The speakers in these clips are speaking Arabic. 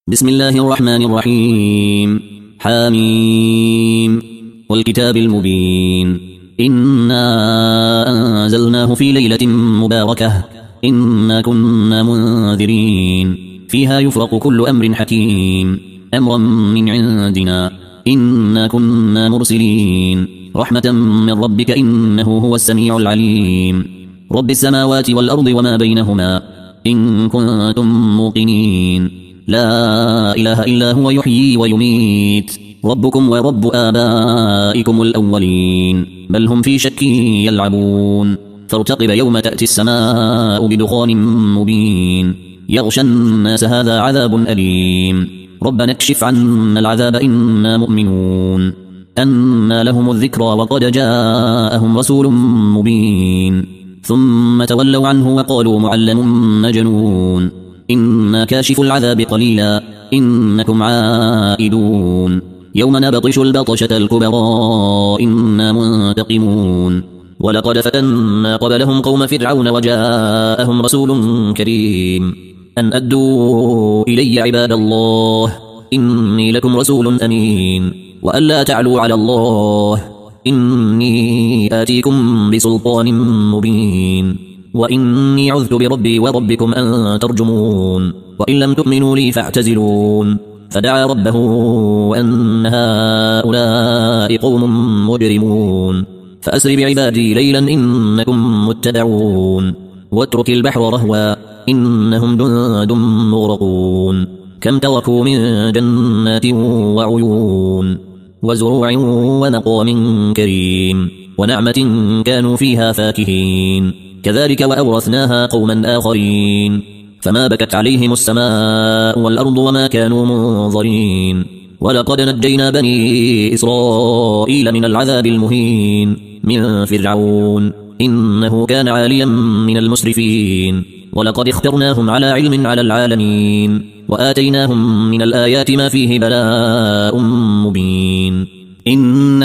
بسم الله الرحمن الرحيم. حاميم والكتاب المبين. إنا أنزلناه في ليلة مباركة إنا كنا منذرين فيها يفرق كل أمر حكيم أمرا من عندنا إنا كنا مرسلين رحمة من ربك إنه هو السميع العليم. رب السماوات والأرض وما بينهما إن كنتم موقنين لا إله إلا هو يحيي ويميت ربكم ورب آبائكم الأولين بل هم في شك يلعبون. فارتقب يوم تأتي السماء بدخان مبين يغشى الناس هذا عذاب أليم ربنا اكشف عنا العذاب إنا مؤمنون. أنى لهم الذكرى وقد جاءهم رسول مبين ثم تولوا عنه وقالوا معلم مجنون إنا كاشف العذاب قليلا إنكم عائدون. يوم نبطش البطشة الكبرى إنا منتقمون. ولقد فتنا قبلهم قوم فرعون وجاءهم رسول كريم أن أدوا إلي عباد الله إني لكم رسول أمين وأن لا تعلوا على الله إني آتيكم بسلطان مبين وإني عذت بربي وربكم أن ترجمون وإن لم تؤمنوا لي فاعتزلون. فدعا ربه أن هؤلاء قوم مجرمون فأسر بعبادي ليلا إنكم متبعون واترك البحر رهوا إنهم جند مغرقون. كم تركوا من جنات وعيون وزروع ونقام كريم ونعمة كانوا فيها فاكهين كذلك وأورثناها قوما آخرين فما بكت عليهم السماء والأرض وما كانوا منظرين. ولقد نجينا بني إسرائيل من العذاب المهين من فرعون إنه كان عاليا من المسرفين ولقد اخترناهم على علم على العالمين وآتيناهم من الآيات ما فيه بلاء مبين. إن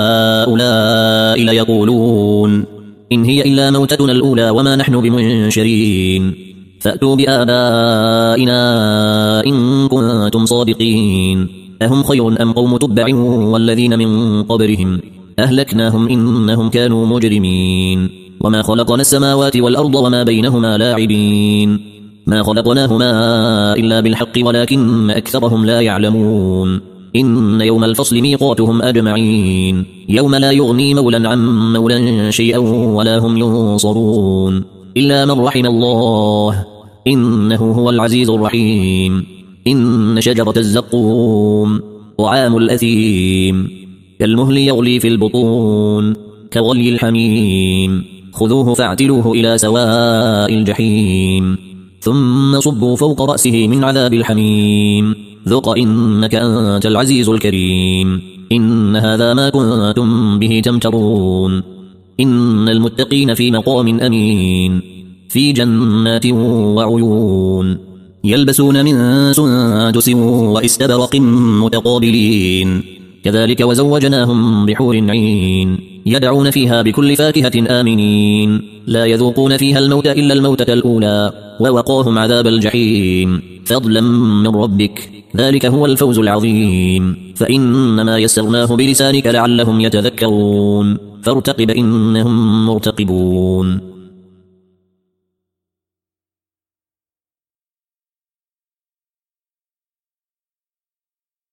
هؤلاء ليقولون إن هي إلا موتتنا الأولى وما نحن بمنشرين فأتوا بآبائنا إن كنتم صادقين أهم خير أم قوم تبع والذين من قبلهم أهلكناهم إنهم كانوا مجرمين. وما خلقنا السماوات والأرض وما بينهما لاعبين ما خلقناهما إلا بالحق ولكن أكثرهم لا يعلمون. إن يوم الفصل ميقاتهم أجمعين يوم لا يغني مولا عن مولا شيئا ولا هم ينصرون إلا من رحم الله إنه هو العزيز الرحيم. إن شجرة الزقوم طعام الأثيم كالمهل يغلي في البطون كغلي الحميم خذوه فاعتلوه إلى سواء الجحيم ثم صبوا فوق رأسه من عذاب الحميم ذق إنك أنت العزيز الكريم. إن هذا ما كنتم به تمترون. إن المتقين في مقام أمين في جنات وعيون يلبسون من سندس وإستبرق متقابلين كذلك وزوجناهم بحور عين يدعون فيها بكل فاكهة آمنين لا يذوقون فيها الموت إلا الموتة الأولى ووقاهم عذاب الجحيم فضلا من ربك ذلك هو الفوز العظيم. فإنما يسرناه بلسانك لعلهم يتذكرون فارتقب إنهم مرتقبون.